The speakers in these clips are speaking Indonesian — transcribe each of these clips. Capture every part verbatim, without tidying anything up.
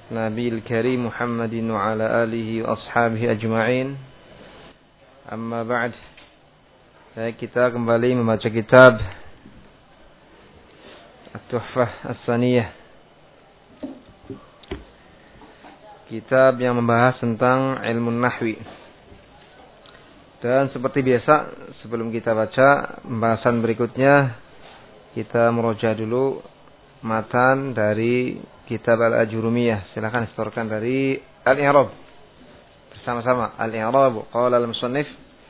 Nabil Karim Muhammadin wa ala alihi wa ashabihi ajma'in. Amma ba'd. Kita kembali membaca kitab At-Tuhfah As-Saniyah, kitab yang membahas tentang ilmu nahwi. Dan seperti biasa, sebelum kita baca pembahasan berikutnya, kita meroja dulu matan dari kitab Al-Ajurumiyah. Silakan setorkan dari Al-I'rab bersama-sama. Al-I'rab qala al-musannif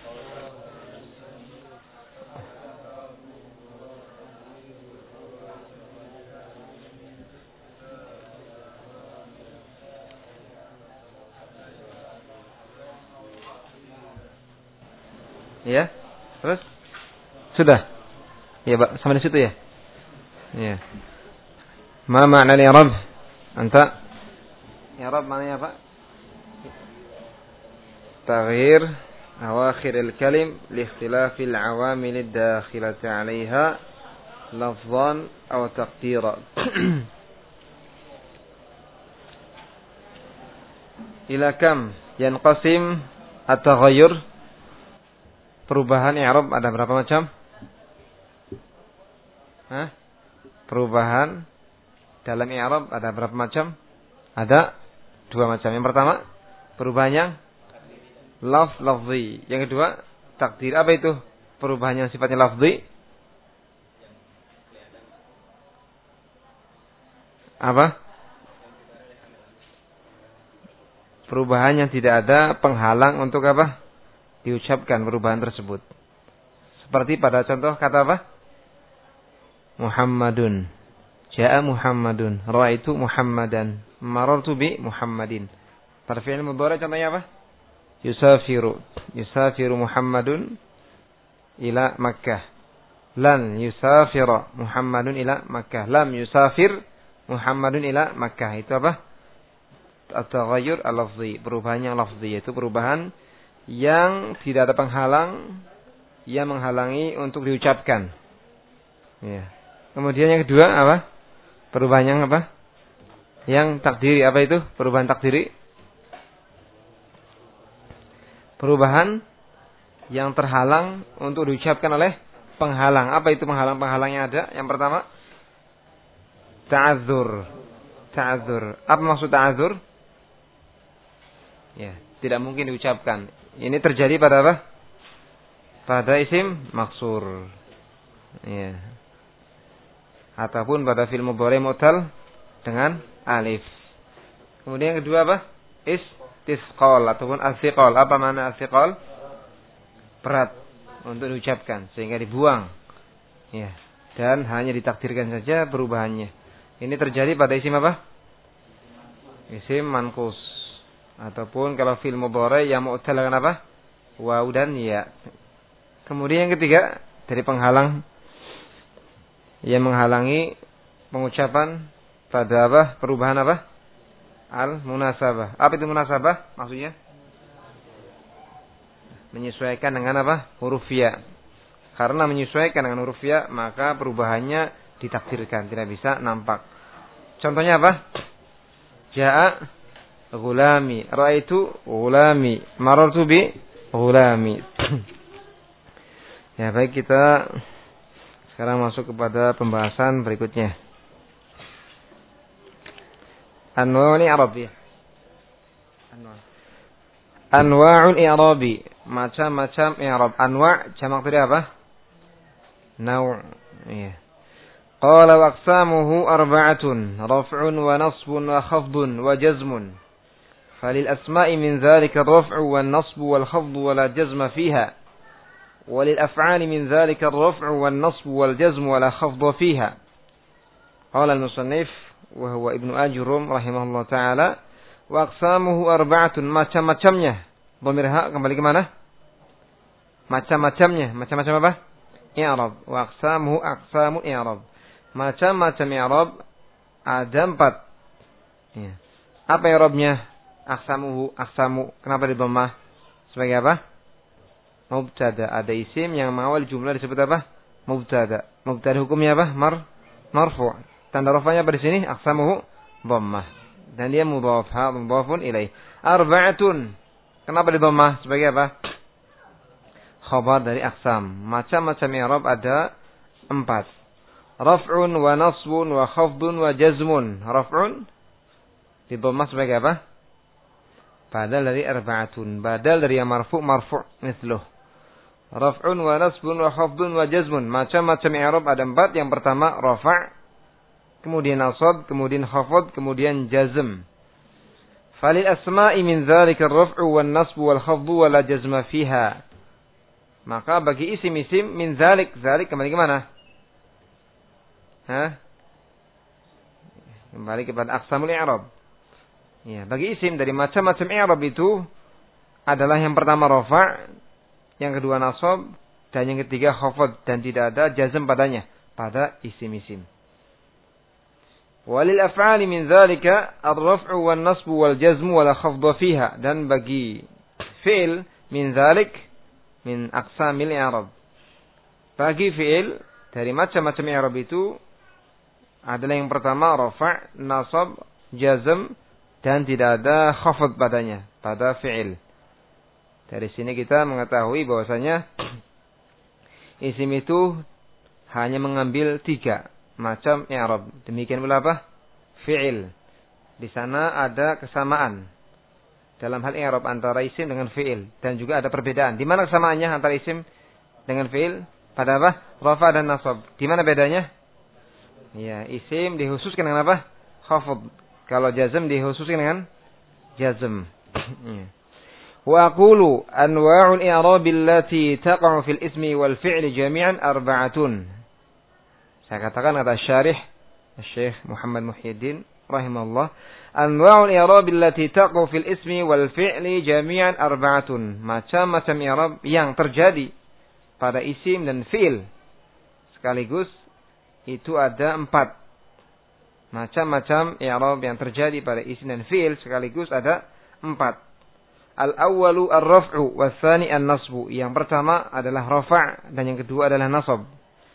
ya. Terus sudah ya, Pak, sampai di situ ya. Ya. Ma makna al-i'rab? Anta? I'rab maknanya apa? Taghyir awakhir al-kalim li ikhtilaf al-awamil ad-dakhilati 'alayha lafzan aw taqdira. Ila kam yanqasim at-taghayyur? Perubahan i'rab ada berapa macam? Hah? Perubahan dalam i'rab ada berapa macam? Ada dua macam. Yang pertama, perubahan yang lafz lafzi. Yang kedua, takdir. Apa itu perubahan yang sifatnya lafzi? Apa? Perubahan yang tidak ada penghalang untuk apa? Diucapkan perubahan tersebut. Seperti pada contoh kata apa? Muhammadun. Ja'a Muhammadun. Ra'aitu Muhammadan. Marartu bi Muhammadin. Pada fi'il mudhari contohnya apa? Yusafiru. Yusafiru Muhammadun ila Makkah. Lan yusafira Muhammadun ila Makkah. Lam yusafir Muhammadun ila Makkah. Itu apa? At-taghayyur al-lafzi. Perubahan yang lafzi, yaitu perubahan yang tidak ada penghalang yang menghalangi untuk diucapkan. Ya. Kemudian yang kedua apa? Perubahan yang apa? Yang takdiri. Apa itu perubahan takdiri? Perubahan yang terhalang untuk diucapkan oleh penghalang. Apa itu penghalang-penghalang yang ada? Yang pertama, ta'adzur. Ta'adzur. Apa maksud ta'adzur? Ya, tidak mungkin diucapkan. Ini terjadi pada apa? Pada isim maksur. Ya. Ataupun pada fi'il mudhari mu'tal dengan alif. Kemudian yang kedua apa? Istisqal ataupun as-siqal. Apa makna as-siqal? Berat untuk diucapkan sehingga dibuang. Ya. Dan hanya ditakdirkan saja perubahannya. Ini terjadi pada isim apa? Isim manqus. Ataupun kalau fi'il mudhari yang mu'tal dengan apa? Waw dan ya. Kemudian yang ketiga, dari penghalang yang menghalangi pengucapan pada apa? Perubahan apa? Al-munasabah. Apa itu munasabah? Maksudnya menyesuaikan dengan apa? Huruf ya. Karena menyesuaikan dengan huruf ya, maka perubahannya ditakdirkan, tidak bisa nampak. Contohnya apa? Ja'a ghulami, ra'aitu ghulami, marartu bi ghulami. Ya, baik, kita sekarang masuk kepada pembahasan berikutnya. Anwa'ul i'rabi. Anwa'. Anwa'ul i'rabi, macam-macam i'rab. Anwa' jamak dari apa? Naw'. Iya. Qala wa aqsamuhu arba'atun, raf'un wa nasbun wa khafdun wa jazmun. Falil asma'i min dzalika ar-raf'u wan nasbu wal khafdu wa la jazma fiha. وللأفعال من ذلك الرفع والنصب والجزم ولا خفض فيها. قال المصنف وهو ابن أجرم رحمه الله تعالى وأقسامه أربعة. macam-macamnya. Dhamir ha kembali ke mana? Macam-macamnya. Macam-macam apa? I'rab. Wa aqsamuhu aqsamu i'rab. Macam-macam i'rab ada empat. Ya. Apa i'rabnya? Aqsamuhu, aqsamu. Kenapa di dhammah? Sebagai apa? Mubtada. Ada isim yang mengawal jumlah disebut apa? Mubtada. Mubtada hukumnya apa? Mar marfu'. Tanda rafa'nya pada sini aqsamuhu dhammah. dan dia mudhaf, ha mudhafun ilaih. Arba'atun. Kenapa di dhammah? Sebagai apa? Khabar dari aqsam. Macam-macam i'rab ada empat. Raf'un wa nasbun wa khafdun wa jazmun. Raf'un di dhammah sebagai apa? Badal dari arba'atun. Badal dari yang marfu' marfu' mithluh. Raf'un wa nasbun wa khafdun wa jazmun. Macam-macam i'rab ada empat. Yang pertama rafa', kemudian nasab, kemudian khafd, kemudian jazm. Falil asma'i min dzalika ar-raf'u wan nasbu wal khafdu wa la jazma fiha. Maka bagi isim-isim min dzalik, dzalik kembali ke mana? Hah? Kembali kepada aqsamul i'rab. Ya, bagi isim dari macam-macam i'rab itu adalah yang pertama rafa', yang kedua nasab, dan yang ketiga khafd, dan tidak ada jazm padanya pada isim-isim. Walil af'ali min dzalika ar-raf'u wan nasbu wal jazmu wa la khafdha fiha, dan bagi fi'il min dzalik min aqsamil i'rab. Bagi fi'il dari macam-macam i'rab itu adalah yang pertama rafa', nasab, jazm, dan tidak ada khafd padanya pada fi'il. Dari sini kita mengetahui bahwasanya isim itu hanya mengambil tiga macam i'rab. Demikian pula apa? Fi'il. Di sana ada kesamaan dalam hal i'rab antara isim dengan fi'il, dan juga ada perbedaan. Di mana kesamaannya antara isim dengan fi'il? Pada apa? Rafa dan nasab. Di mana bedanya? Ya, isim dikhususkan dengan apa? Khafd. Kalau jazm dikhususkan dengan jazm. Wa aqulu anwa'ul i'rab allati taqa'u fil ismi wal fi'li jami'an arba'atun. Saya katakan kata syarih Syekh Muhammad Muhyiddin rahimahullah, anwa'ul i'rab allati taqa'u fil ismi wal fi'li jami'an arba'atun. Macam-macam i'rab yang terjadi pada isim dan fi'il sekaligus itu ada empat. Macam-macam i'rab yang terjadi pada isim dan fi'il sekaligus ada empat. Al-awwalu ar-raf'u was-tsani an-nasbu. Yang pertama adalah rafa' dan yang kedua adalah nasab.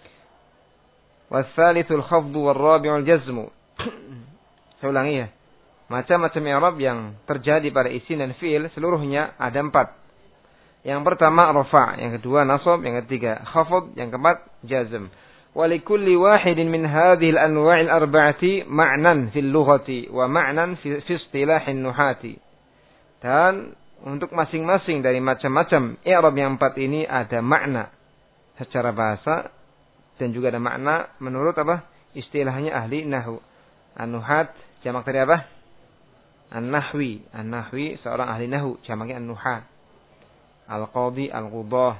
Was-tsalitsul khafdu war-rabi'ul jazmu. Saya ulangi ya. Macam-macam i'rab yang terjadi pada isim dan fi'il seluruhnya ada empat. Yang pertama rafa', yang kedua nasab, yang ketiga khafd, yang keempat jazm. ولكل واحد من هذه الأنواع الأربعة معنى في اللغة ومعنى في, في اصطلاح النحاة. Dan untuk masing-masing dari macam-macam i'rab yang empat ini ada makna secara bahasa dan juga ada makna menurut apa? Istilahnya ahli nahwu. An-nuhat jamak dari apa? An-nahwi. An-nahwi seorang ahli nahwu, jamaknya an-nuhat. Al-qadhi, al-qudah.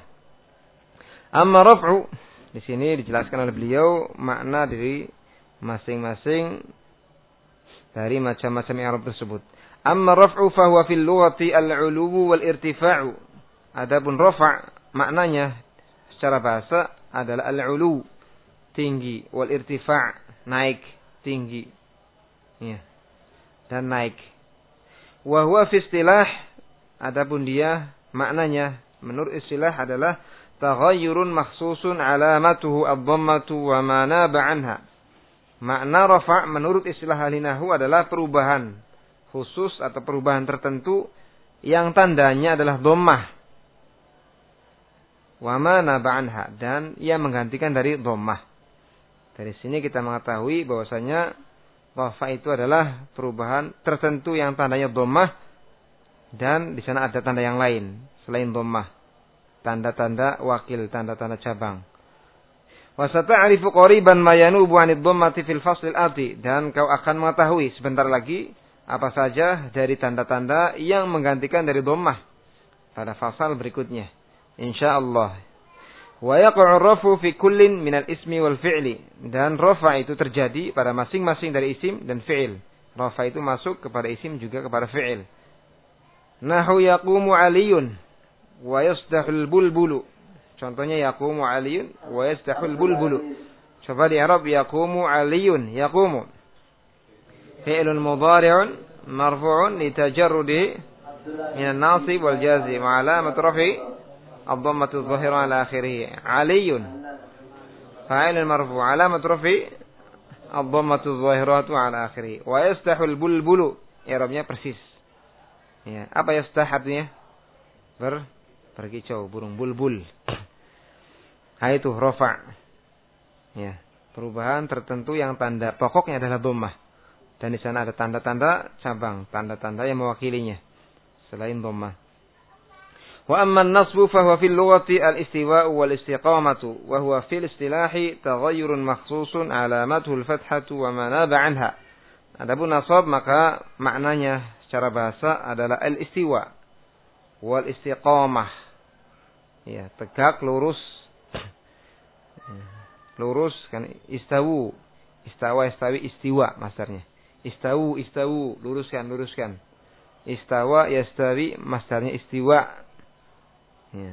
Amma raf'u, di sini dijelaskan oleh beliau makna dari masing-masing dari macam-macam i'rab tersebut. Amma raf'u fa huwa fil lughati al-'uluwu wal irtifa'u. Adapun rafa' maknanya secara bahasa adalah al-'ulu, tinggi, wal irtifa' naik, tinggi. Ya. Dan naik. Wa huwa fi istilah, adapun dia maknanya menurut istilah adalah taghayyurun makhsusun alamatuhu ad-dhammatu wa ma naba anha. Makna rafa' menurut istilah ahli nahwu adalah perubahan khusus atau perubahan tertentu yang tandanya adalah dhammah. Wa ma naba anha, dan ia menggantikan dari dhammah. Dari sini kita mengetahui bahwasanya rafa' itu adalah perubahan tertentu yang tandanya dhammah, dan di sana ada tanda yang lain selain dhammah. Tanda-tanda wakil, tanda-tanda cabang. Wa sata'rifu qariban ma yanubu 'anid dhammati fil fasl al-ati, dan kau akan mengetahui sebentar lagi apa saja dari tanda-tanda yang menggantikan dari dhammah pada fasal berikutnya insyaallah. Wa yaqa'u ar-rafu fi kullin minal ismi wal fi'li, dan rafa itu terjadi pada masing-masing dari isim dan fi'il. Rafa itu masuk kepada isim juga kepada fi'il. Nahu yaqumu 'aliyun wa yasdahul bulbulu. Contohnya yaqumu 'aliyun wa yasdahul bulbulu. Coba di Arab yaqumu 'aliyun, yaqumu fi'lun mudhari'un marfu'un litajarrudi min an-nasib wal jazim, 'alamat raf'i ad-dhammatu adh-dhahira 'ala akhirih. 'aliyun fa'ilun marfu', 'alamat raf'i ad-dhammatu adh-dhahiratu 'ala akhirih. Wa yasdahul bulbulu i'rabnya persis. Ya, apa yastah artinya? Ber berkicau, burung bulbul. Ha itu rafa'. Ya, perubahan tertentu yang tanda pokoknya adalah dhammah. Dan di sana ada tanda-tanda cabang, tanda-tanda yang mewakilinya selain dhammah. Wa amma an-nasbu fa huwa fil lughati al-istiwa'u wal istiqamatu wa huwa fil istilahi taghayyurun makhsusun alamatuhu al-fathatu wa ma naba 'anha. Adapun nasab maka maknanya secara bahasa adalah al-istiwa wal istiqamah. Ya, tegak, lurus. Lurus kan istawu, istawa, istawi, istiwa masdarnya. Istawu, istawu, luruskan, luruskan. Istawa, yastawi, masdarnya istiwa. Ya.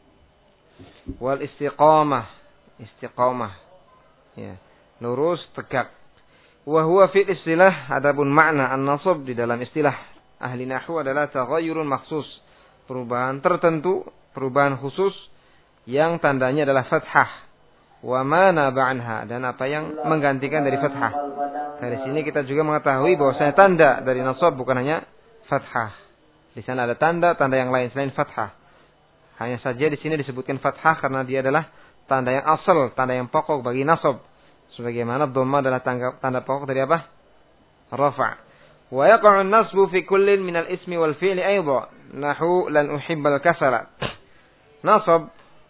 Wal istiqamah, istiqamah. Ya, lurus, tegak. Wa huwa fil istilah, adapun makna an-nasab di dalam istilah ahli nahwu adalah taghayyurun makhsus, perubahan tertentu, perubahan khusus yang tandanya adalah fathah. Wa ma naba anha, dan apa yang menggantikan dari fathah. Dari sini kita juga mengetahui bahwasanya tanda dari nasab bukan hanya fathah. Di sana ada tanda, tanda yang lain selain fathah. Hanya saja di sini disebutkan fathah karena dia adalah tanda yang asal, tanda yang pokok bagi nasab. Sebagaimana dhamma adalah tanda, tanda pokok dari apa? Rafa'. Wa yaqa'u an-nasbu fi kullin min al-ismi wal fi'li aidha. Nahu lan uhibbal kasala. Nasab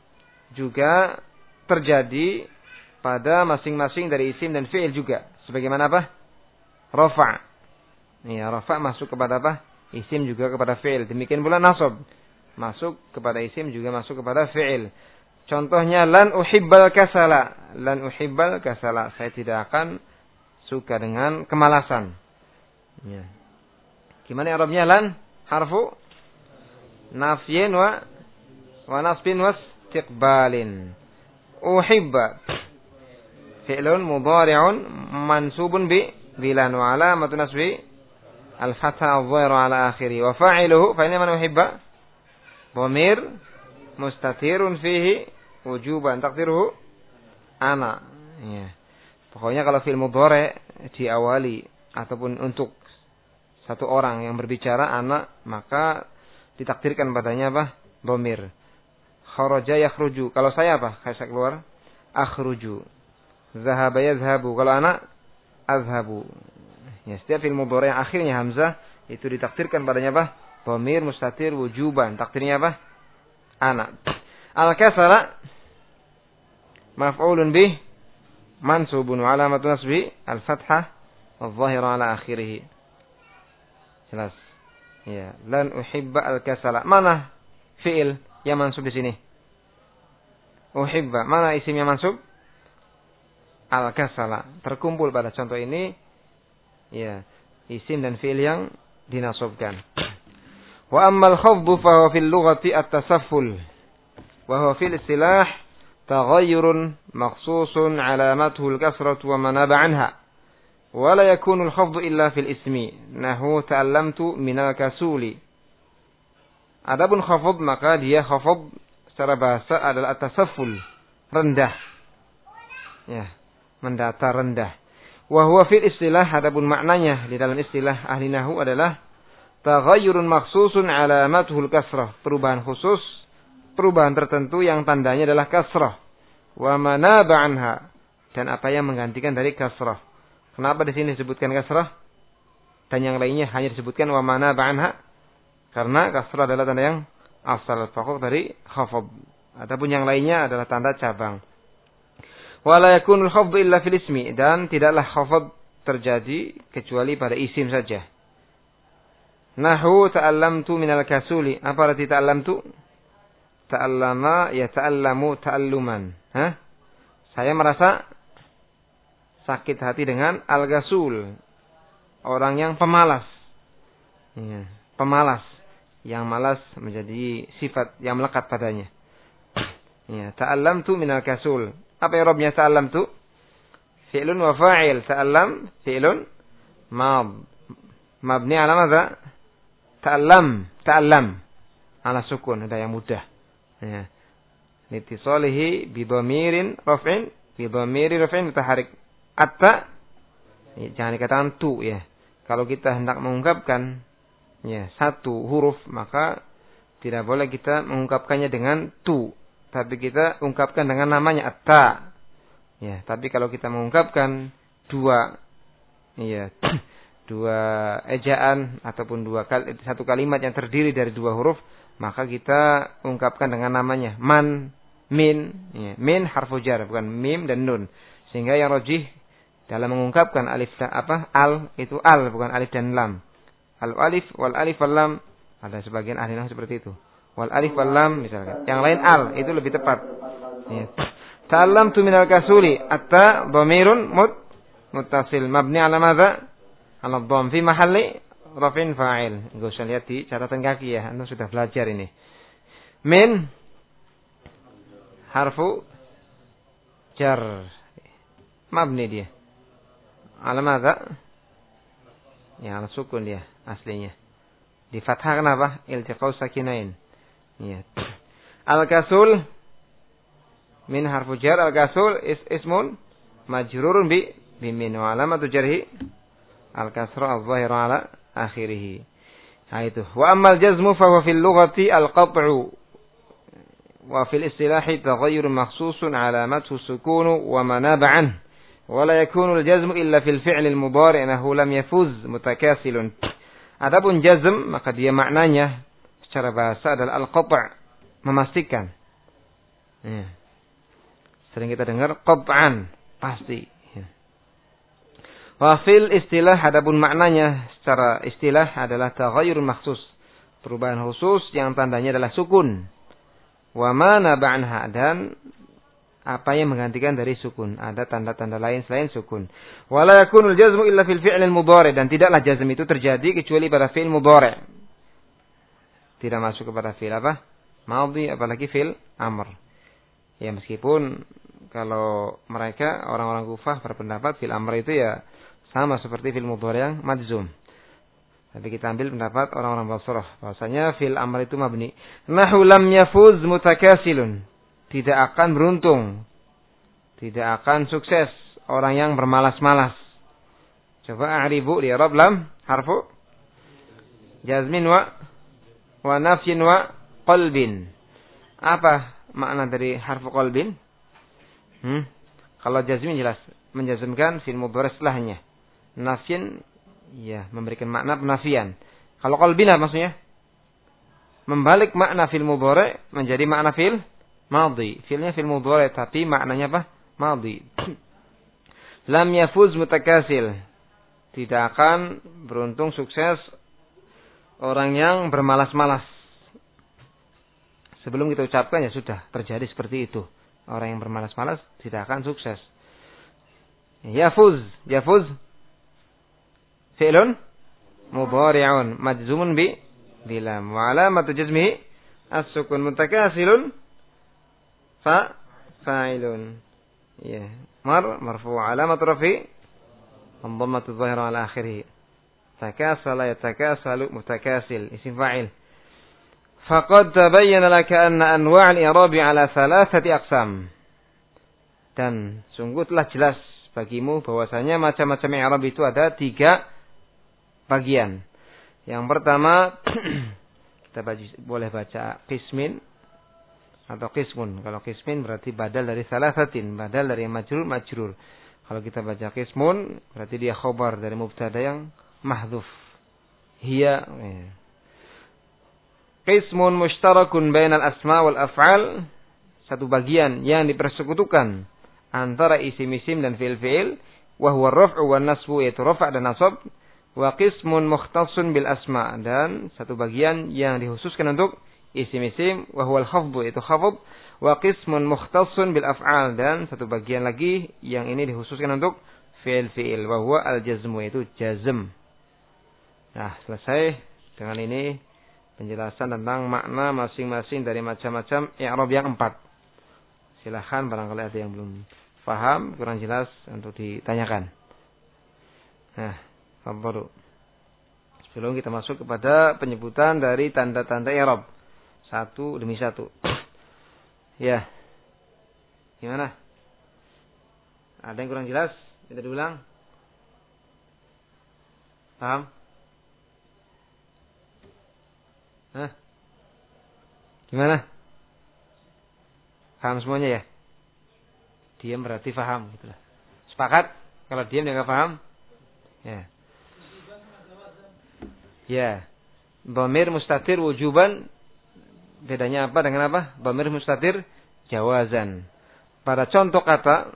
juga terjadi pada masing-masing dari isim dan fi'il juga. Sebagaimana apa? Rafa'. Ya, rafa' masuk kepada apa? Isim juga kepada fi'il. Demikian pula nasab. Masuk kepada isim juga masuk kepada fi'il. Contohnya lan uhibbal kasala. Lan uhibbal kasala. Saya tidak akan suka dengan kemalasan. Ya. Gimana i'rabnya lan? Harfu nafyin wa wa nasbin wa istiqbalin. Uhibba fi'lun mudhari'un mansubun bi bilan wa alamatu nasbi al-fathah adh-dhahira ala akhiri wa fa'iluhu fa inna man uhibba dhamir mustatirun fihi wujuban taqdiruhu ana. Ya. Pokoknya kalau fi'il mudhari' diawali ataupun untuk satu orang yang berbicara ana, maka ditakdirkan padanya apa? Dhamir. Kharaja yakhruju. Kalau saya apa? Saya keluar. Akhruju. Zahaba yazhabu. Kalau anak azhabu. Ya, setiap fi'il mudhari' yang akhirnya hamzah itu ditakdirkan padanya apa? Dhamir mustatir wujuban. Takdirnya apa? Anak. Al-kasala maf'ulun bih mansubun wa alamatu nasbi al-fathah adh-dhahira ala akhirih. Jelas. Ya, lan uhibba al-kasala. Mana fi'il yang mansub di sini? Uhibba. Mana isim yang mansub? Al-kasala. Terkumpul pada contoh ini ya, isim dan fi'il yang dinasabkan. Wa ammal khafdu fa huwa fil lughati at-tasafful. Wa huwa fil istilah taghayyurun makhsusun alamatuhu al-kasratu wa ma naba anha. Wa la yakunu al-khafdu illa fil ismi. Nahu ta'allamtu minal kasuli. Adapun khafd maka dia khafd secara bahasa adalah at-tasafful, rendah. Ya, mendatar rendah. Wa huwa fil istilah, adapun maknanya di dalam istilah ahli nahwu adalah taghayyurun makhsusun alamatuhul kasrah, perubahan khusus, perubahan tertentu yang tandanya adalah kasrah. Wa manaba anha, dan apa yang menggantikan dari kasrah. Kenapa di sini disebutkan kasrah dan yang lainnya hanya disebutkan wa manaba anha? Karena kasrah adalah tanda yang asal pokok dari khafd. Adapun yang lainnya adalah tanda cabang. Wala yakunul khafdu illa fil ismi, dan tidaklah khafd terjadi kecuali pada isim saja. Nahu ta'allamtu minal kasuli. Apa arti ta'allamtu? Ta'allama ya ta'allamu ta'alluman. Hah? Saya merasa sakit hati dengan al-gasul, orang yang pemalas. Ya, pemalas. Yang malas menjadi sifat yang melekat padanya. Ya, ta'allamtu minal kasul. Apa i'rabnya ta'allamtu? Fi'lun wa fa'il. Ta'allam fi'lun mad. Mabni ala madza? Ta'allam, ta'allam. Ala sukun, ada yang mudah. Ya. Litisalihi bi dhamirin raf'in, bi dhamiri raf'in mutaharrik. Atta, jangan dikatakan tu ya. kalau kita hendak mengungkapkan ya satu huruf, maka tidak boleh kita mengungkapkannya dengan tu, tapi kita ungkapkan dengan namanya at-ta. Ya, tapi kalau kita mengungkapkan dua ya dua ejaan ataupun dua kali, satu kalimat yang terdiri dari dua huruf, maka kita ungkapkan dengan namanya man, min, ya, min harfu jar, bukan mim dan nun. Sehingga yang rajih dalam mengungkapkan alif apa al itu al, bukan alif dan lam. Al alif wal alif wal lam, ada sebagian ahli nahwu seperti itu. Wal alif wal lam misalkan. Yang lain al, itu lebih tepat. Ya. Ta'allamtu minal kasuli, atta dhamirun mut muttasil mabni ala madza? Ala dhamm fi mahalli rafin fa'il. Enggak usah lihat di catatan kaki ya, Anda sudah belajar ini. Min harfu jar, mabni dia. Ala madza? Ya, ala sukun dia aslinya. Di fathah kenapa? Iltiqau sakinain. Ya. Al-kasul min harfu jar, al-kasul is ismun majrurun bi bimin wa alamatu jarhi al-kasra adh-dhahira ala akhirih. Nah itu. Wa ammal jazmu fa huwa fil lughati al-qat'u wa fil istilahi taghayyur makhsusun alamatu sukunu wa manaba an wa la yakunu al-jazmu illa fil fi'l al-mudhari' annahu lam yafuz mutakasilun. Adapun jazm maka dia maknanya secara bahasa adalah al-qat', memastikan. Ya. Sering kita dengar qat'an, pasti. Ya. Wa fil istilah, adapun maknanya secara istilah adalah taghayyur makhsus, perubahan khusus yang tandanya adalah sukun. Wa ma naba'anha, dan apa yang menggantikan dari sukun, ada tanda-tanda lain selain sukun. Wa la yakunul jazmu illa fil fi'l al-mudhari', dan tidaklah jazm itu terjadi kecuali pada fi'il mudhari'. Tidak masuk kepada fi'il apa? Madhi, apalagi fi'il amr. Ya meskipun kalau mereka orang-orang Kufah berpendapat fi'il amr itu ya sama seperti fi'il mudhari' yang majzum. Tapi kita ambil pendapat orang-orang Basrah bahwasanya fi'il amr itu mabni. Nahu lam yafuz mutakasilun, tidak akan beruntung, tidak akan sukses orang yang bermalas-malas. Coba a'ribu di i'rab lam harfu jazmin wa wa nafyin wa qalbin. Apa makna dari harfu qalbin? Hmm? Kalau jazmin jelas menjazmkan fi'il mudhari' setelahnya. Nafyin ya memberikan makna penafian. Kalau qalbin apa maksudnya? Membalik makna fi'il mudhari' menjadi makna fi'il madhi. Fi'ilnya fi'il mudhari' tapi maknanya apa? Madhi. Lam yafuz mutakasil, tidak akan beruntung sukses orang yang bermalas-malas. Sebelum kita ucapkan ya sudah terjadi seperti itu. Orang yang bermalas-malas tidak akan sukses. Yafuz, yafuz fi'lun mudhari'un majzumun bi bilam wa alamatu jazmihi as-sukun mutakasilun fa fa'ilun. Ya, mar marfu' alamat rafi dhammatu dhahira ala akhirih. Takasala yatakasalu mutakasil isim fa'il. Faqad tabayyana laka anna anwa' al-i'rab 'ala thalathati aqsam. Dan sungguh telah jelas bagimu bahwasanya macam-macam i'rab itu ada tiga bagian. Yang pertama kita baca, boleh baca qismin atau qismun. Kalau qismin berarti badal dari salasatin, badal dari majrur majrur. Kalau kita baca qismun berarti dia khabar dari mubtada yang mahdhuf. Hiya ya. Qismun mushtarakun bainal asma wal af'al, satu bagian yang dipersekutukan antara isim-isim dan fi'il-fi'il, wa huwa ar-raf'u wan nasbu, yaitu rafa' dan nasab, wa qismun mukhtassun bil asma, dan satu bagian yang dikhususkan untuk isim-isim, wa huwa al-khafdu, yaitu khafd, wa qismun mukhtassun bil af'al, dan satu bagian lagi yang ini dikhususkan untuk fi'il-fi'il, wa huwa al-jazmu, yaitu jazm. Nah, selesai dengan ini penjelasan tentang makna masing-masing dari macam-macam i'rab yang empat. Silahkan barangkali ada yang belum paham, kurang jelas untuk ditanyakan. Nah, fadhlu. Sebelum kita masuk kepada penyebutan dari tanda-tanda i'rab satu demi satu. Ya. Gimana? Ada yang kurang jelas? Kita diulang. Paham? Hah? Gimana? Paham semuanya ya? Diam berarti paham gitulah. Sepakat? Kalau diam dia enggak paham? Ya. Ya. Dhamir mustatir wujuban bedanya apa dengan apa? Dhamir mustatir jawazan. Pada contoh kata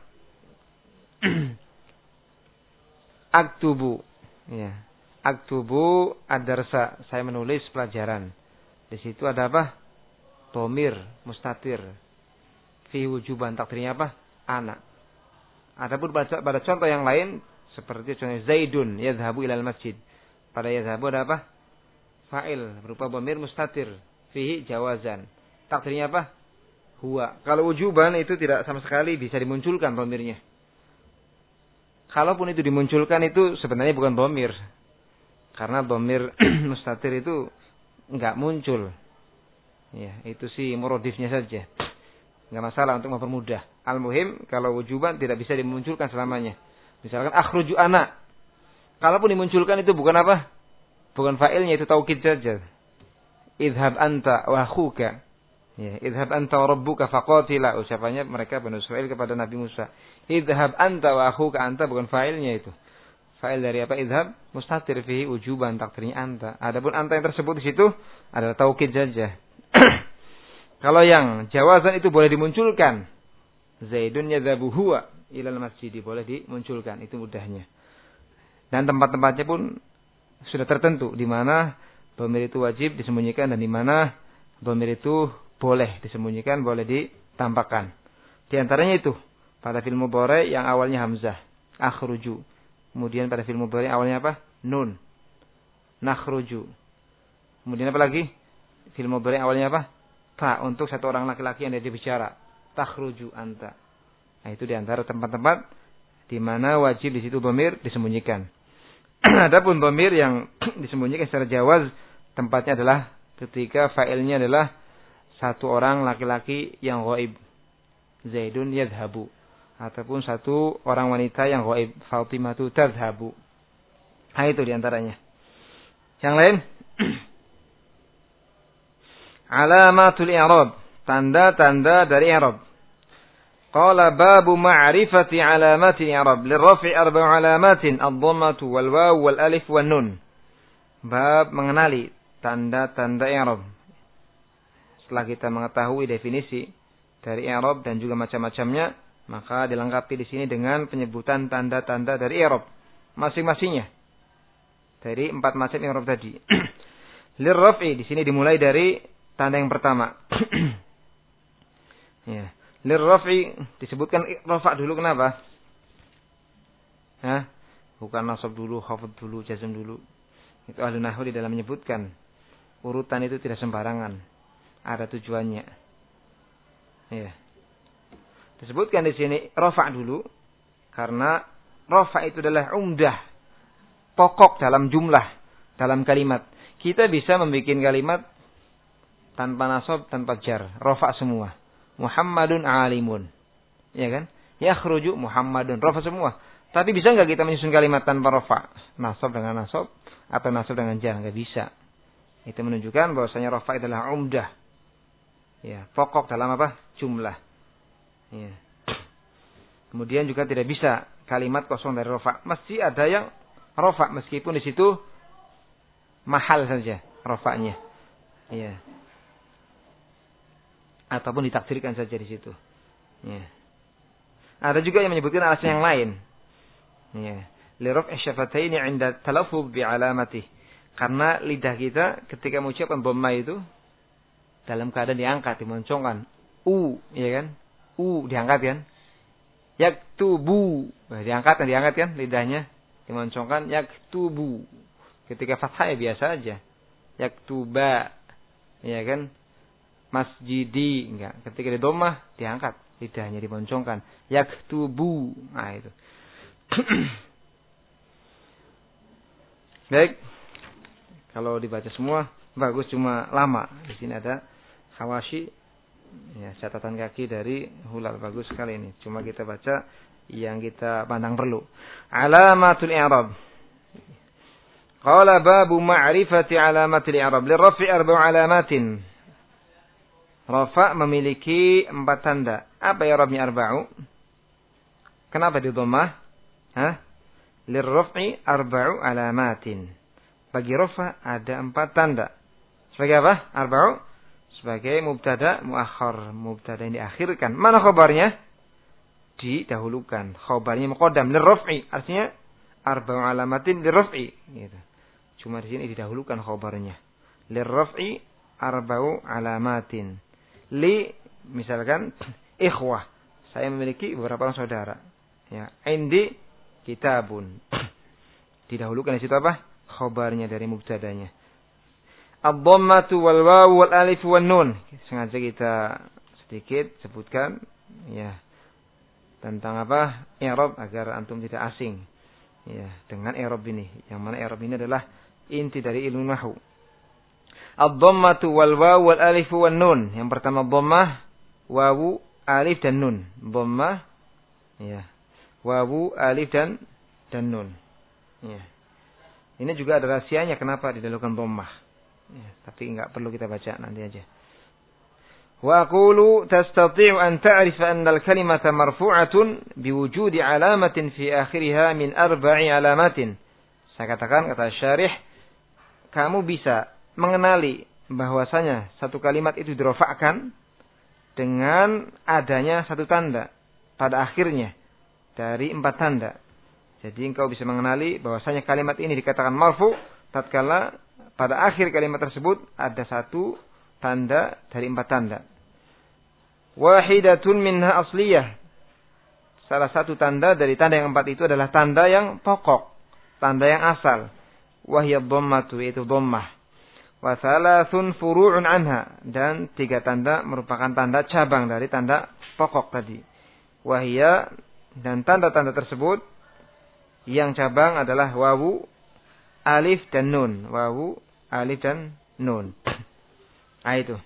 aktubu, ya. Aktubu ad-darsa, saya menulis pelajaran. Di situ ada apa? Dhamir mustatir. Fi wujuban, takdirnya apa? Anak. Adapun pada, pada contoh yang lain seperti contoh Zaidun yadhhabu ilal masjid. Pada yadhhabu ada apa? Fa'il berupa dhamir mustatir fihi jawazan. Takdirnya apa? Huwa. Kalau wujuban itu tidak sama sekali bisa dimunculkan dhamirnya. Kalaupun itu dimunculkan itu sebenarnya bukan dhamir. Karena dhamir mustatir itu enggak muncul. Ya, itu sih muradifnya saja. Enggak masalah untuk mempermudah. Al-muhim kalau wujuban tidak bisa dimunculkan selamanya. Misalkan akhruju ana. Kalaupun dimunculkan itu bukan apa? Bukan fa'ilnya, itu taukid saja. Idhab anta wa akhuka. Ya, idhab anta wa rabbuka faqatila. Ucapannya mereka Bani Israil kepada Nabi Musa. Idhab anta wa akhuka, anta bukan fa'ilnya itu. Fa'il dari apa? Idhab mustatir fihi wujuban, takdirnya anta. Adapun anta yang tersebut di situ adalah taukid saja. Kalau yang jawazan itu boleh dimunculkan. Zaidun yadhabu huwa ilal masjid, boleh dimunculkan, itu mudahnya. Dan tempat-tempatnya pun sudah tertentu di mana dhamir itu wajib disembunyikan dan di mana dhamir itu boleh disembunyikan, boleh ditampakkan. Di antaranya itu pada fi'il mudhari yang awalnya hamzah, akhruju. Kemudian pada fi'il mudhari awalnya apa? Nun. Nakhruju. Kemudian apa lagi? Fi'il mudhari awalnya apa? Ta, untuk satu orang laki-laki yang dia bicara. Takhruju anta. Nah, itu di antara tempat-tempat di mana wajib di situ dhamir disembunyikan. Adapun dhamir yang disembunyikan secara jawaz, tempatnya adalah ketika fa'ilnya adalah satu orang laki-laki yang ghaib. Zaidun yadhhabu. Ataupun satu orang wanita yang ghaib. Fatimatu tadhhabu. Nah, itu di antaranya. Yang lain? Alamatul i'rab. Tanda-tanda dari i'rab. Qala babu ma'rifati alamati i'rab. Lirrafi arba'u alamatin. Ad-dhammatu wal-waw wal-alif wal-nun. Bab mengenali tanda-tanda i'rab. Setelah kita mengetahui definisi dari i'rab dan juga macam-macamnya, maka dilengkapi di sini dengan penyebutan tanda-tanda dari i'rab masing-masingnya. Dari empat macam i'rab tadi. Lirrafi di sini dimulai dari tanda yang pertama. Ya. Lirrafi disebutkan rafa dulu, kenapa? Hah? Bukan nasab dulu, khafd dulu, jazm dulu. Itu ahli nahwu di dalam menyebutkan urutan itu tidak sembarangan. Ada tujuannya. Ya. Disebutkan di sini rafa dulu karena rafa itu adalah umdah, pokok dalam jumlah, dalam kalimat. Kita bisa membuat kalimat tanpa nasab, tanpa jar, rafa semua. Muhammadun alimun. Ya kan? Yakhruju Muhammadun. Rafa semua. Tapi bisa enggak kita menyusun kalimat tanpa rafa? Nasab dengan nasab atau nasab dengan jar? Enggak bisa. Itu menunjukkan bahwasanya rafa adalah umdah. Ya, pokok dalam apa? Jumlah. Ya. Kemudian juga tidak bisa kalimat kosong dari rafa. Mesti ada yang rafa meskipun di situ mahal saja rafa'nya. Ya. Ataupun ditakdirkan saja di situ. Ya. Ada juga yang menyebutkan alasan yang lain. Ya. Li raf'i syafataini 'inda talaffuz bi 'alamatih. Karena lidah kita ketika mengucapkan dhamma itu dalam keadaan diangkat, dimoncongkan. U, ya kan? U diangkat kan? Yaktubu. Nah, diangkat dan diangkat kan lidahnya, dimoncongkan yaktubu. Ketika fathah ya biasa aja. Yaktuba. Ya kan? Masjidi, enggak. Ketika di dhammah diangkat lidahnya, dimoncongkan. Yaktubu. Nah, itu. Baik. Kalau dibaca semua bagus, cuma lama. Di sini ada hawashi, ya, catatan kaki dari Hulal, bagus sekali ini. Cuma kita baca yang kita pandang perlu. Alamatul i'rab. Qala babu ma'rifati alamatil i'rab. Lirraf'i arba'u alamatin. Rafa memiliki empat tanda. Apa i'rabnya arba'u? Kenapa di dhammah? Hah? Lirraf'i arba'u alamatin. Bagi rafa ada empat tanda. Sebagai apa? Arba'u sebagai mubtada muakhar, mubtada yang diakhirkan. Mana khabarnya? Didahulukan. Khabarnya muqaddam lirraf'i. Artinya arba'u alamatin lirraf'i gitu. Cuma di sini didahulukan khabarnya. Lirraf'i arba'u alamatin. Li misalkan ikhwah. Saya memiliki beberapa orang saudara. Ya, indi kitabun. Didahulukan di situ apa? Khabarnya dari mubtadanya. Ad-dhammatu wal wawu wal alif wan nun. Sengaja kita sedikit sebutkan ya tentang apa? I'rab agar antum tidak asing. Ya, dengan i'rab ini. Yang mana i'rab ini adalah inti dari ilmu nahwu. Ad-dhammatu wal wawu wal alif wan nun. Yang pertama dhammah, wawu, alif dan nun. Dhammah ya. Wawu, alif dan dan nun. Ya. Ini juga ada rahasianya kenapa didahulukan dhammah. Ya, tapi enggak perlu kita baca nanti aja. Wa aqulu tastati'u an ta'rifa anna al-kalimata marfu'atun biwujudi alamatin fi akhiriha min arba'i alamatin. Saya katakan kata syarih, kamu bisa mengenali bahwasanya satu kalimat itu dirofakkan dengan adanya satu tanda pada akhirnya dari empat tanda. Jadi engkau bisa mengenali bahwasanya kalimat ini dikatakan marfu tatkala pada akhir kalimat tersebut ada satu tanda dari empat tanda. Wahidatun minha asliyah. Salah satu tanda dari tanda yang empat itu adalah tanda yang pokok, tanda yang asal. Wahiyad dhammatu, yaitu dhammah. Wa thalathun furu'un anha, dan tiga tanda merupakan tanda cabang dari tanda pokok tadi. Wahia, dan tanda-tanda tersebut yang cabang adalah wawu, alif dan nun. Wawu, alif dan nun. Ah itu.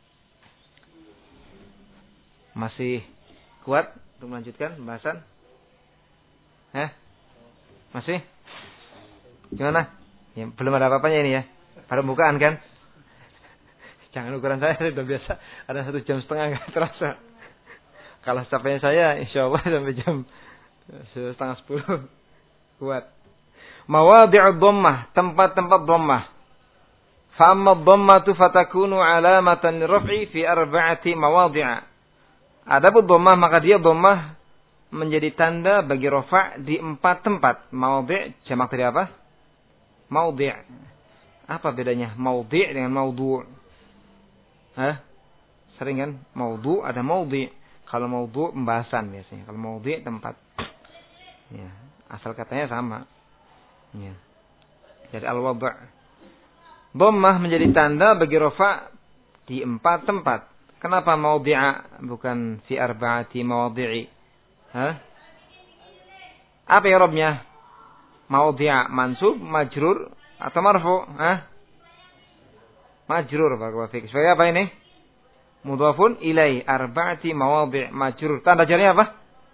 Masih kuat untuk melanjutkan pembahasan? Eh? Masih? Gimana? Ya, belum ada apa-apanya ini ya. Baru bukaan kan? Jangan ukuran saya sudah biasa. Ada satu jam setengah nggak terasa. Kalau capeknya saya, insya Allah sampai jam setengah sepuluh. Kuat. Mawadhi'ud dhammah, tempat-tempat dhammah. Fa'amma dhammatu fatakunu alamatan liraf'i fi arba'ati mawadhi'a. Adapun dhammah maka dia dhammah menjadi tanda bagi rafa' di empat tempat. Mawadhi' jamak dari apa? Maudhi'. Apa bedanya maudhi' dengan maudhu'? Hah? Sering kan? Maudhu' ada maudhi'. Kalau maudhu' pembahasan biasanya. Kalau maudhi' tempat. Ya, asal katanya sama. Ya. Jadi al-wadh'. Dhammah menjadi tanda bagi rafa' di empat tempat. Kenapa maudhi'a bukan fi arba'ati mawadhi'i? Hah? Apa i'rabnya? Maudhi'a mansub, majrur atau marfu'? Hah? Majrur barakallahu fiik. Sebagai apa ini? Mudhafun ilai arba'ati mawadhi' majrur. Tanda jarnya apa?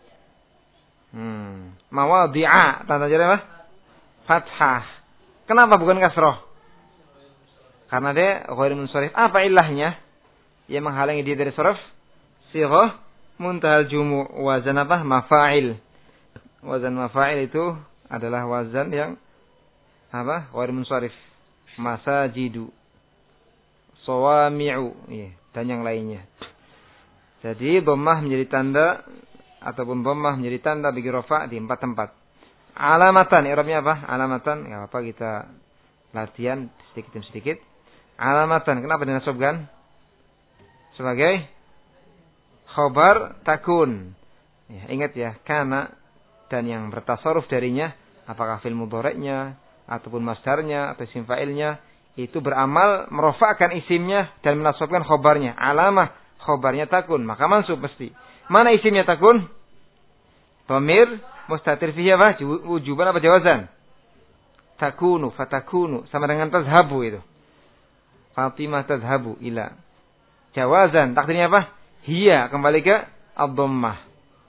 Hmm, mawadhi'a. Tanda jarnya apa? Fathah. Kenapa bukan kasroh? Karena dia ghairu munsharif. Apa ilahnya? Yang menghalangi dia dari saraf? Sighah muntahal jumu'. Wazan apa? Mafa'il. Wazan mafa'il itu adalah wazan yang apa? Ghairu munsharif. Masajidu, sawami'u, ya, dan yang lainnya. Jadi dhammah menjadi tanda ataupun dhammah menjadi tanda bagi rafa' di empat tempat. Alamatan, i'rabnya apa? Alamatan, enggak apa kita latihan sedikit demi sedikit. Alamatan, kenapa dinasabkan? Sebagai khabar takun. Ya, ingat ya, kana dan yang bertasarruf darinya, apakah fi'il mudhari'nya ataupun masdarnya atau isim fa'ilnya, itu beramal merofakkan isimnya dan menasabkan khabarnya. Alamah khabarnya takun, maka mansub mesti. Mana isimnya takun? Dhamir mustatir fihi apa? Wujuban apa jawazan? Takunu, fatakunu, sama dengan tazhabu itu. Fatimah tazhabu ila. Jawazan, takdirnya apa? Hiya, kembali ke ad-dhammah.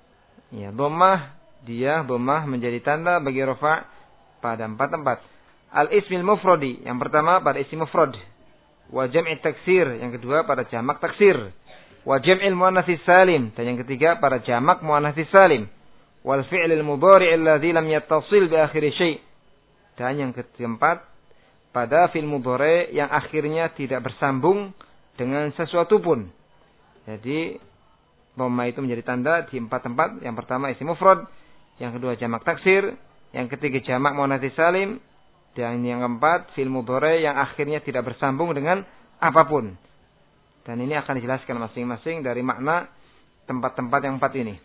Ya, dhammah, dia dhammah menjadi tanda bagi rafa' pada empat tempat. al-ismil mufradi, yang pertama pada isim mufrad. Wa jam'i taksir, yang kedua pada jamak taksir. Wa jam'il muannatsis salim, dan yang ketiga pada jamak muannatsis salim. Wal fi'lil mudhari' alladzi lam yattasil bi akhiri syai'. Dan yang keempat pada fi'il mudhari' yang akhirnya tidak bersambung dengan sesuatu pun. Jadi dhamma itu menjadi tanda di empat tempat. Yang pertama isim mufrad, yang kedua jamak taksir, yang ketiga jamak muannatsis salim, dan yang keempat fi'il mudhari yang akhirnya tidak bersambung dengan apapun. Dan ini akan dijelaskan masing-masing dari makna tempat-tempat yang empat ini.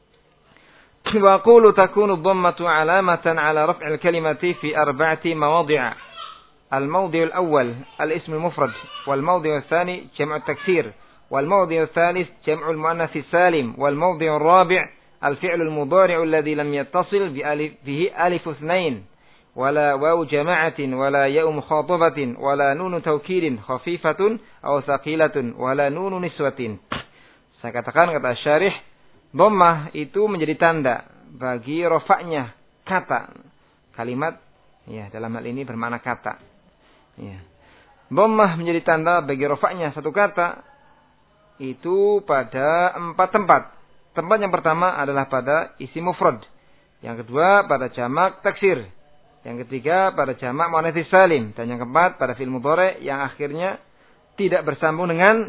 Wa qulu takunu dhammatu 'alamatan 'ala raf'il kalimati fi arba'ati mawadhi'a. Al-mawdhi'ul awwal al-ism al-mufrad, wal mawdhi'ul tsani jam'u at-taksir, wal mawdhi'ul tsalits jam'u al-muannats salim, wal mawdhi'ur rabi' al-fi'l al-mudhari' alladhi lam yattasil bi alif bihi alif itsnain. ولا واو جماعة ولا ياء مخاطبة ولا نون توكيد خفيفة أو ثقيلة ولا نون نسوة. Saya katakan, kata syarih, dhammah itu menjadi tanda bagi rafa'nya kata. Kalimat ya dalam hal ini bermakna kata. Ya. Dhammah menjadi tanda bagi rafa'nya satu kata itu pada empat tempat. Tempat yang pertama adalah pada isim mufrad. Yang kedua pada jamak taksir. Yang ketiga pada jamak muannats salim, dan yang keempat pada fi'il mudhari yang akhirnya tidak bersambung dengan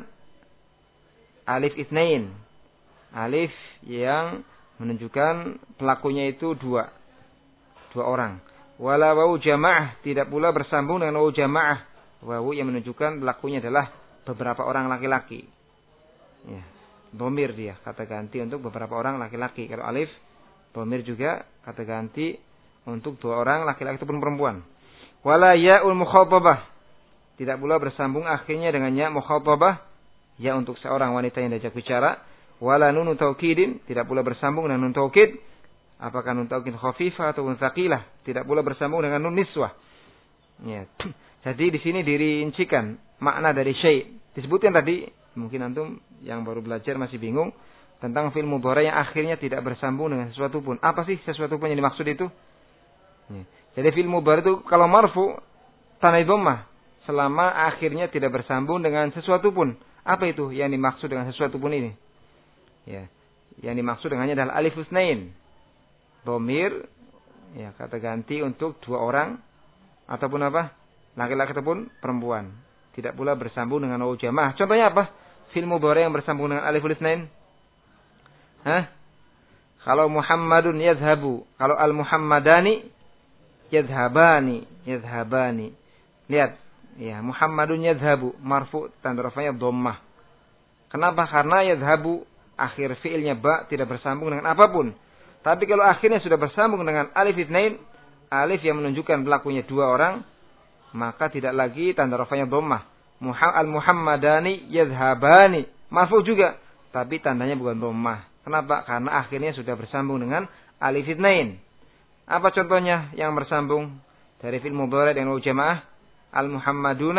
alif itsnain. Alif yang menunjukkan pelakunya itu dua. Dua orang. Wala wawu jamaah, tidak pula bersambung dengan wawu jamaah. Wawu yang menunjukkan pelakunya adalah beberapa orang laki-laki. Ya, dhamir dia, kata ganti untuk beberapa orang laki-laki. Kalau alif, dhamir juga kata ganti untuk dua orang laki-laki ataupun perempuan. Wala ya'ul mukhatabah, tidak pula bersambung akhirnya dengan ya mukhatabah, ya untuk seorang wanita yang diajak bicara. Wala nunu taukidin, tidak pula bersambung dengan nun taukid, apakah nun taukid khafifah ataupun tsaqilah, tidak pula bersambung dengan nun niswah. Ya. Jadi di sini dirincikan makna dari syai'. Disebutkan tadi, mungkin antum yang baru belajar masih bingung tentang fi'il mudhari yang akhirnya tidak bersambung dengan sesuatu pun. Apa sih sesuatu pun yang dimaksud itu? Ya. Jadi fi'il mudhari itu kalau marfu tanda dhammah selama akhirnya tidak bersambung dengan sesuatu pun. Apa itu yang dimaksud dengan sesuatu pun ini? Ya. Yang dimaksud dengannya adalah alif itsnain. Dhamir ya kata ganti untuk dua orang ataupun apa? Laki-laki ataupun perempuan. Tidak pula bersambung dengan wawu jamaah. Contohnya apa? Fi'il mudhari yang bersambung dengan alif itsnain. Hah? Kalau Muhammadun yadhhabu, kalau al-Muhammadani yadhhabani, yadhhabani. Lihat, ya, Muhammadun yadhhabu, marfu tanda rafa'nya dhammah. Kenapa? Karena yadhhabu akhir fi'ilnya ba tidak bersambung dengan apapun. Tapi kalau akhirnya sudah bersambung dengan alif itsnain, alif yang menunjukkan pelakunya dua orang, maka tidak lagi tanda rafa'nya dhammah. Al-Muhammadani yadhhabani, marfu juga, tapi tandanya bukan dhammah. Kenapa? Karena akhirnya sudah bersambung dengan alif itsnain. Apa contohnya yang bersambung dari fi'il mudhari dengan wawu jamaah? Al-Muhammaduna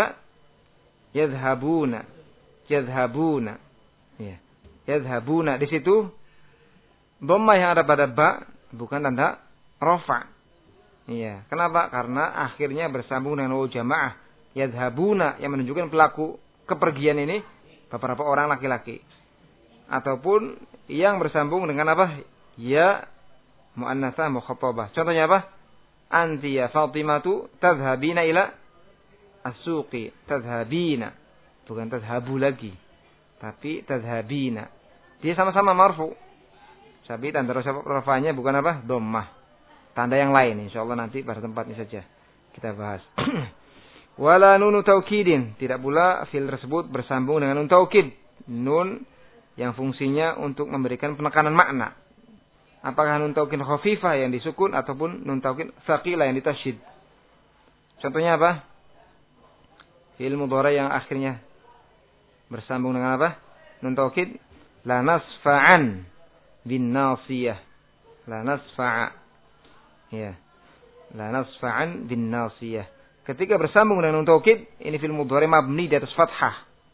yadhhabuna, yadhhabuna. Ya. Yadhhabuna di situ dhammah yang ada pada ba bukan tanda rafa. Iya, kenapa? Karena akhirnya bersambung dengan wawu jamaah. Yadhhabuna yang menunjukkan pelaku kepergian ini beberapa orang laki-laki. Ataupun yang bersambung dengan apa? Ya mu'annatsah mukhatabah. Contohnya apa? Anti ya Fatimatu tadhhabina ila as-suqi. Tadhhabina. Bukan tadhhabu lagi. Tapi tadhhabina. Dia sama-sama marfu. Tapi tanda rafa'nya bukan apa? Dhammah. Tanda yang lain. InsyaAllah nanti pada tempatnya saja kita bahas. Wala nunu taukidin. Tidak pula fi'il tersebut bersambung dengan nun taukid. Nun yang fungsinya untuk memberikan penekanan makna. Apakah nun taukid khafifah yang disukun ataupun nun taukid tsaqilah yang ditasydid. Contohnya apa? Fi'il mudhari yang akhirnya bersambung dengan apa? Nun taukid. La nasfa'an bin nasiyah. La nasfa'a. Ya. La nasfa'an bin nasiyah. Ketika bersambung dengan nun taukid, ini fi'il mudhari mabni di atas fathah.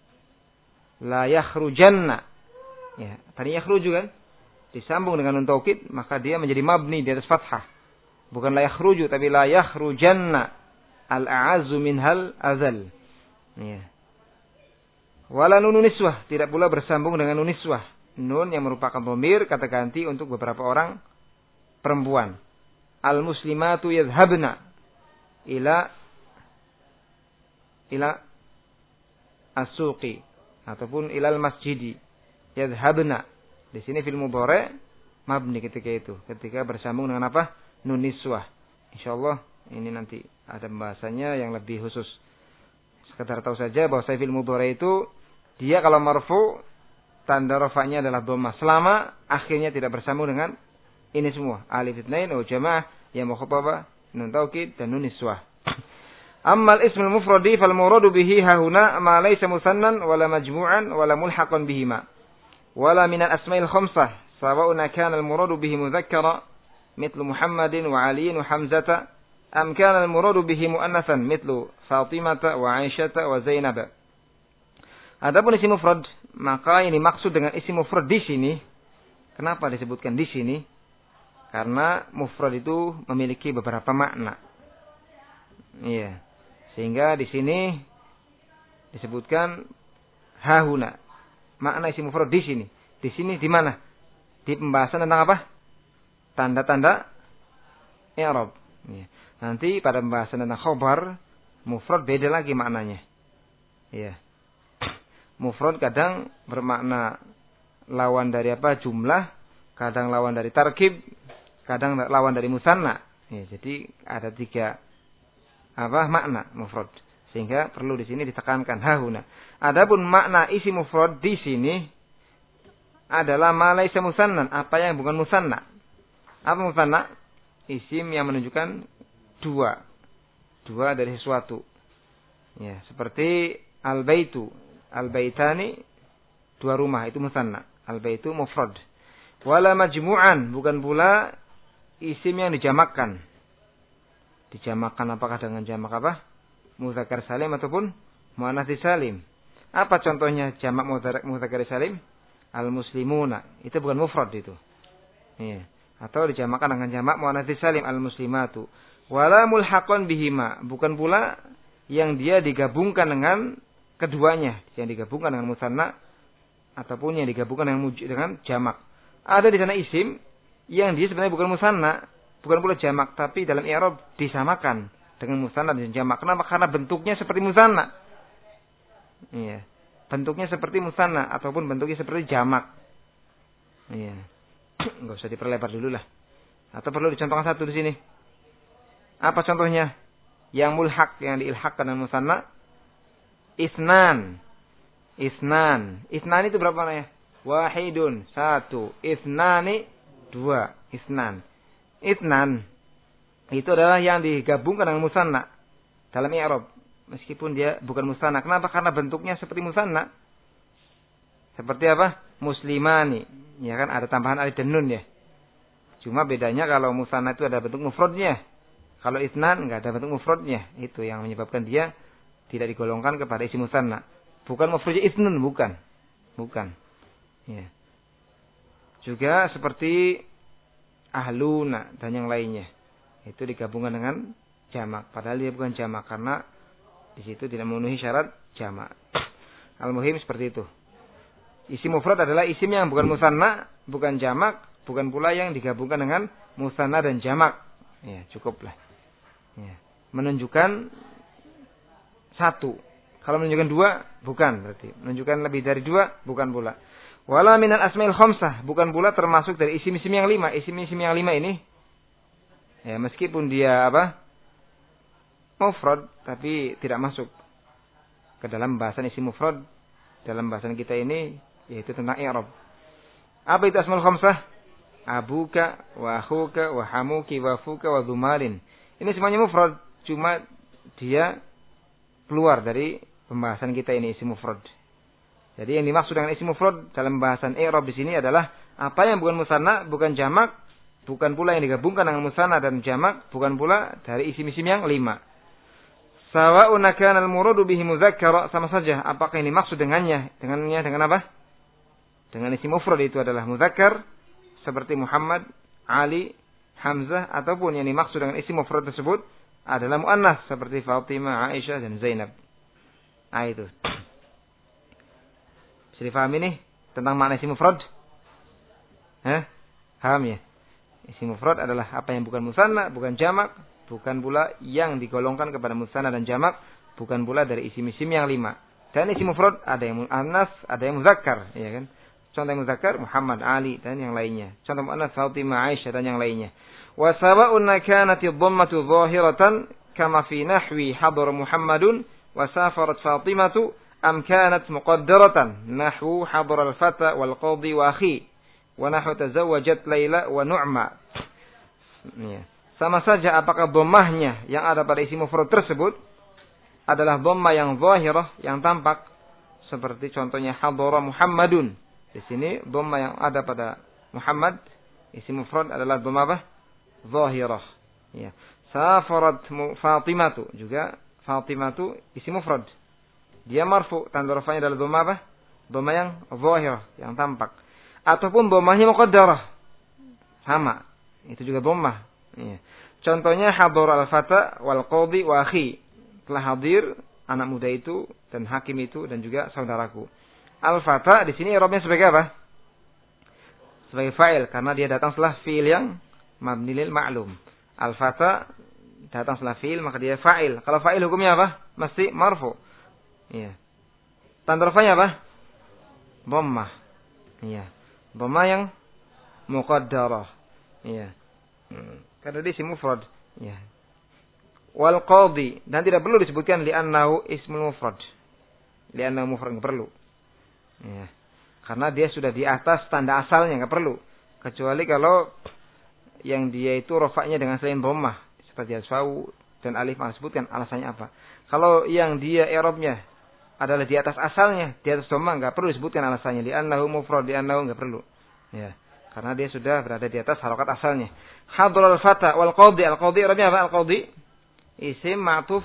La yakhrujanna. Ya, tadi yakhruju kan? Disambung dengan nun taukid, maka dia menjadi mabni di atas fathah. Bukan la yakhruju, tapi la yakhrujanna. al-a'azzu minhal azal. Ya. Wala nunun niswah, tidak pula bersambung dengan nun niswah. Nun yang merupakan dhamir kata ganti untuk beberapa orang perempuan. Al-muslimatu yadhhabna ila ila as-suqi ataupun ilal masjidi. Yadhhabna. Di sini fil mudhari' mabni ketika itu, ketika bersambung dengan apa? Nun niswah. Insyaallah ini nanti ada pembahasannya yang lebih khusus. Sekedar tahu saja bahwa fil mudhari' itu dia kalau marfu tanda rafa'nya adalah dhammah selama akhirnya tidak bersambung dengan ini semua, alif itsnain wa jamaah ya mukhatabah, nun taukid dan nun niswah. Ammal ismul mufradi fal muradu bihi hahuna ma laysa musannan wala majmu'an wala mulhaqan bihima. Wala min al-asma'il khamsah sawa'un kana al-muradu bihi mudzakkara mithlu Muhammadin wa Aliin wa Hamzata am kana al-muradu bihi muannatsan mithlu Fatimata wa Aisyata wa Zainab. Adapun isim mufrad, maka ini maksud dengan isim mufrad di sini. Kenapa disebutkan di sini? Karena mufrad itu memiliki beberapa makna. Iya. Sehingga di sini disebutkan hahuna. Makna isim mufrad di sini. Di sini di mana? Di pembahasan tentang apa? Tanda-tanda i'rab. Iya. Nanti pada pembahasan tentang khabar, mufrad beda lagi maknanya. Iya. Mufrad kadang bermakna lawan dari apa? Jumlah, kadang lawan dari tarkib, kadang lawan dari musanna. Ya, jadi ada tiga apa makna mufrad. Sehingga perlu di sini ditekankan hahuna. Adapun makna isi mufrad di sini adalah ma laisa musannan, apa yang bukan musanna. Apa musanna? Isim yang menunjukkan dua. Dua dari sesuatu. Ya, seperti al-baitu. Al-baitani, dua rumah, itu musanna. Al-baitu mufrad. Wala majmu'an, bukan pula isim yang dijamakkan. Dijamakkan apakah dengan jamak apa? Mudzakkar salim ataupun muannats salim. Apa contohnya jamak mudzakkar salim? Al-muslimuna. Itu bukan mufrad itu. Iya. Atau dijamakkan dengan jamak muannats salim, al-muslimatu. Wala mulhaqan bihima, bukan pula yang dia digabungkan dengan keduanya, yang digabungkan dengan musanna ataupun yang digabungkan dengan dengan jamak. Ada di sana isim yang dia sebenarnya bukan musanna, bukan pula jamak, tapi dalam i'rab disamakan dengan musanna dan jamak. Kenapa? Karena bentuknya seperti musanna. Iya. Bentuknya seperti musanna ataupun bentuknya seperti jamak. Iya. Enggak usah diperlebar dulu lah. Atau perlu dicontohkan satu di sini. Apa contohnya? Yang mulhaq, yang diilhaqkan dengan musanna. Isnan. Isnan. Isnan itu berapa namanya? Wahidun. Satu. Isnani. Dua. Isnan. Isnan. Itu adalah yang digabungkan dengan musanna. Dalam i'rab. Meskipun dia bukan musanna. Kenapa? Karena bentuknya seperti musanna. Seperti apa? Muslimani. Ya kan ada tambahan alif dan nun ya. Cuma bedanya kalau musanna itu ada bentuk mufradnya. Kalau isnan enggak ada bentuk mufradnya. Itu yang menyebabkan dia tidak digolongkan kepada isim musanna. Bukan mufradnya isnun, bukan. Bukan. Ya. Juga seperti ahluna dan yang lainnya. Itu digabungkan dengan jamak. Padahal dia bukan jamak karena di situ tidak memenuhi syarat jamak. Al-muhim seperti itu. Isim mufrad adalah isim yang bukan musanna, bukan jamak, bukan pula yang digabungkan dengan musanna dan jamak. Ya, cukuplah. Ya. Menunjukkan satu. Kalau menunjukkan dua, bukan berarti. Menunjukkan lebih dari dua, bukan pula. Wala minal asmail khamsah, bukan pula termasuk dari isim-isim yang lima. Isim-isim yang lima ini, ya meskipun dia apa? Mufrad, tapi tidak masuk ke dalam bahasan isim mufrad. Dalam bahasan kita ini, yaitu tentang i'rab. Apa itu asmaul khamsah? Abuka, wa akhuka, wa hamuki, wa fuka, wa dhumalin. Ini semuanya mufrad, cuma dia keluar dari pembahasan kita ini isim mufrad. Jadi yang dimaksud dengan isim mufrad dalam bahasan i'rab di sini adalah apa yang bukan musanna, bukan jamak, bukan pula yang digabungkan dengan musanna dan jamak, bukan pula dari isim-isim yang lima. Sawa'un kana al-muradu bihi mudzakkara, sama saja apakah ini maksud dengannya, dengannya dengan apa? Dengan isim mufrad itu adalah mudzakkar seperti Muhammad, Ali, Hamzah, ataupun yang dimaksud dengan isim mufrad tersebut adalah muannas seperti Fatimah, Aisyah dan Zainab. Ah itu. Bisa difahami nih tentang makna isim mufrad? Hah? Paham ya? Isim mufrad adalah apa yang bukan musanna, bukan jamak, bukan pula yang digolongkan kepada musanna dan jamak, bukan pula dari isim-isim yang lima. Dan isim mufrad ada yang muannas, ada yang muzakkar, ya kan? Contoh yang muzakkar Muhammad, Ali dan yang lainnya. Contoh muannas Fatimah, Aisyah dan yang lainnya. Wa sawa'un kanat ad-dhammatu dhahiratan kama fi nahwi hadar Muhammadun wa safarat Fatimatu am kanat muqaddaratan nahwu hadar al-fata wal qadhi wa akhi wa nahwu tazawwajat Laila wa Nu'ma. Ya. Sama saja apakah dhammahnya yang ada pada isim mufrad tersebut adalah dhammah yang zahirah, yang tampak, seperti contohnya hadara Muhammadun. Di sini dhammah yang ada pada Muhammad isim mufrad adalah dhammah apa? Zahirah. Ya. Safarat Fatimatu, juga Fatimatu isim mufrad. Dia marfu, tanda rafa'nya adalah dhammah apa? Dhammah yang zahirah, yang tampak. Ataupun dhammahnya muqaddarah. Sama. Itu juga dhammah. Ya. Contohnya hadir al-fata wal qadhi wa akhi. Telah hadir anak muda itu dan hakim itu dan juga saudaraku. Al-fata di sini i'rabnya sebagai apa? Sebagai fa'il karena dia datang setelah fi'il yang mabni lil ma'lum. Al-fata datang setelah fi'il maka dia fa'il. Kalau fa'il hukumnya apa? Mesti marfu. Iya. Tanda rafa'nya apa? Dhammah. Iya. Dhammah yang muqaddarah. Iya. Hmm. Karena dia isim mufrad. Iya. Wal qadhi, dan tidak perlu disebutkan li'annahu ismul mufrad. Li'annahu mufrad enggak perlu. Iya. Karena dia sudah di atas tanda asalnya, enggak perlu. Kecuali kalau yang dia itu rofaknya dengan selain dhammah seperti asfau dan alif, yang disebutkan alasannya apa. Kalau yang dia i'rabnya adalah di atas asalnya, di atas dhammah, enggak perlu disebutkan alasannya. Li'annahu mufrad, li'annahu enggak perlu. Ya. Karena dia sudah berada di atas harokat asalnya. Hadral fata wal qadhi, al qadhi i'rabnya apa? Al qadhi isim ma'tuf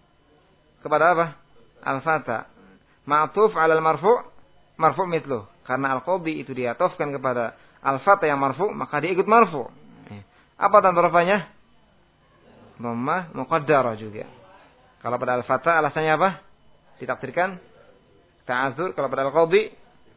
kepada apa? Al fata. Ma'tuf 'ala al marfu', marfu' mithlu. Karena al qadhi itu diatofkan kepada al fata yang marfu', maka dia ikut marfu'. Apa tanda rafanya? Dhammah muqaddarah juga. Kalau pada al fata alasannya apa? Ditakdirkan ta'adzur. Kalau pada al qadhi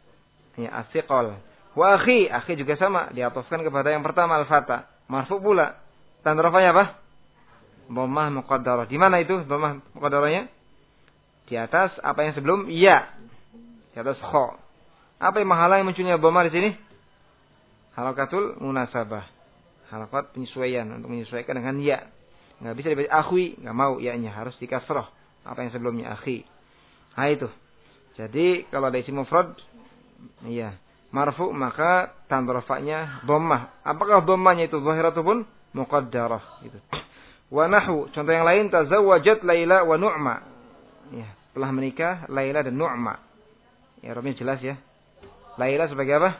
ya as-siqal. Wa akhi, akhi juga sama, diatofkan kepada yang pertama al-fata, marfu pula. Tanda rafanya apa? Dhammah muqaddarah. Di mana itu dhammah muqaddarahnya? Di atas apa yang sebelum ya. Di atas kha. Apa yang menghalangi munculnya dhammah di sini? Harakatul munasabah. Harakat penyesuaian, untuk menyesuaikan dengan ya. Enggak bisa dibaca akhi, enggak mau ya-nya, harus di kasrah. Apa yang sebelumnya akhi. Nah itu. Jadi kalau ada isim mufrad iya marfu maka tanda rafa'nya dhammah. Apakah dhammahnya itu zahir ataupun muqaddarah gitu. Wa nahwu, contoh yang lain tazawwajat Laila wa Nu'ma. Ya, telah menikah Laila dan Nu'ma. Ya, Arabnya jelas ya. Laila sebagai apa?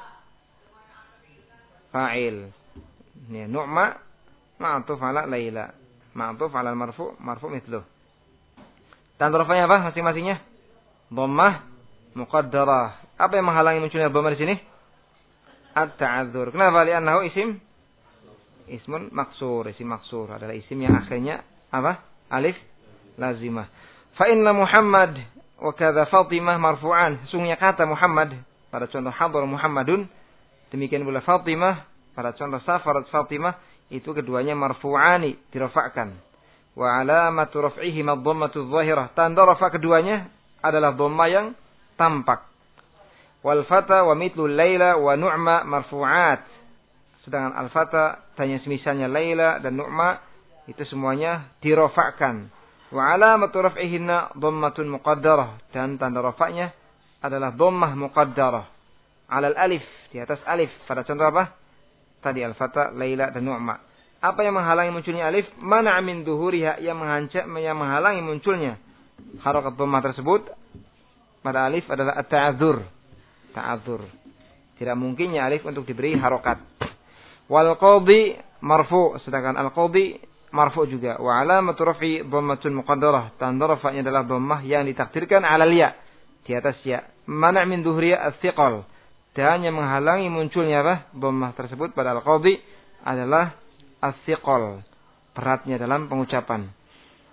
Fa'il. Ya, Nu'ma ma'tuf 'ala Laila. Ma'tuf 'ala al-marfu', marfu' mithluh. Tanda rafa'nya apa masing-masingnya? Dhammah muqaddarah. Apa yang menghalangi munculnya dhammah di sini? At-ta'adzur. Kenapa? Li'annahu isim ismun maksur. Isim maksur adalah isim yang akhirnya apa? Alif lazimah. Fa inna Muhammad wa kadza Fatimah marfu'an. Sesungguhnya kata Muhammad pada contoh hadar Muhammadun, demikian pula Fatimah pada contoh safarat Fatimah, itu keduanya marfu'ani, dirafa'kan. Wa alamatu raf'ihi ad-dhammatu adh-dhahirah. Tanda rafa' keduanya adalah dhammah yang tampak. Wal fata wa mithlu Laila wa Nu'ma marfu'at. Sedangkan al fata dan yang semisalnya Laila dan Nu'ma itu semuanya dirafa'kan. Wa alamatu raf'ihinna dhammatun muqaddarah, dan tanda rafa'nya adalah dhammah muqaddarah 'ala al-alif, di atas alif. Pada contoh apa? Tadi al fata, Laila dan Nu'ma. Apa yang menghalangi munculnya alif? Mana min dhuhuriha, yang menghancam, yang menghalangi munculnya harakat dhammah tersebut pada alif adalah at-ta'adzur. Ta'adzur. Tidak mungkinnya alif untuk diberi harokat. Wal qadhi marfu, sedangkan al qadhi marfu juga. Wa alamatu raf'i dhammatun muqaddarah. Tanda rafa'nya adalah dhammah yang ditakdirkan 'ala ya, di atas ya. Mana min dhuhriya as-siqal. Dan yang menghalangi munculnya apa? Dhammah tersebut pada al qadhi adalah as-siqal, beratnya dalam pengucapan.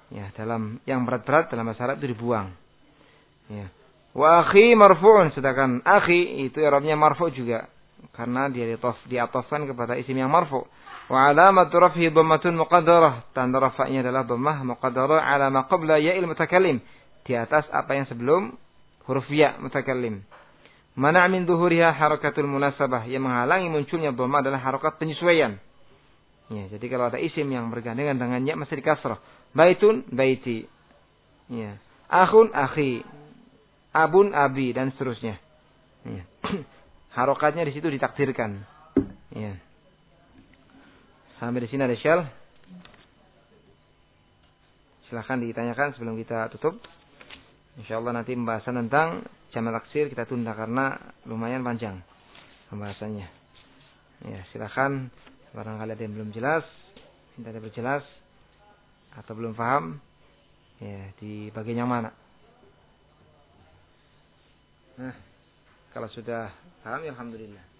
Ya, dalam yang berat-berat dalam bahasa Arab itu dibuang. Ya. Wa akhi marfu'un, sedangkan akhi itu i'rabnya marfu' juga karena dia diatofkan kepada isim yang marfu'. Wa alamatu raf'i dhammatun muqaddarah, tanda rafa'nya adalah dhammah muqaddarah ala ma qabla ya'il mutakallim, di atas apa yang sebelum huruf ya mutakallim. Mana' min dhuhuriha harakatul munasabah, yang menghalangi munculnya dhammah adalah harakat penyesuaian. Ya, jadi kalau ada isim yang bergandengan dengan ya mesti dikasrah. Baitun baiti. Ya. Akhun akhi. Abun abi dan seterusnya. Ya. Harokatnya di situ ditakdirkan. Ya. Sampai di sini ada syal. Silahkan ditanyakan sebelum kita tutup. Insyaallah nanti pembahasan tentang jamak taksir kita tunda karena lumayan panjang pembahasannya. Ya, silakan barangkali ada yang belum jelas, tidak ada berjelas atau belum paham, ya di bagian yang mana. Nah, kalau sudah paham, ya alhamdulillah.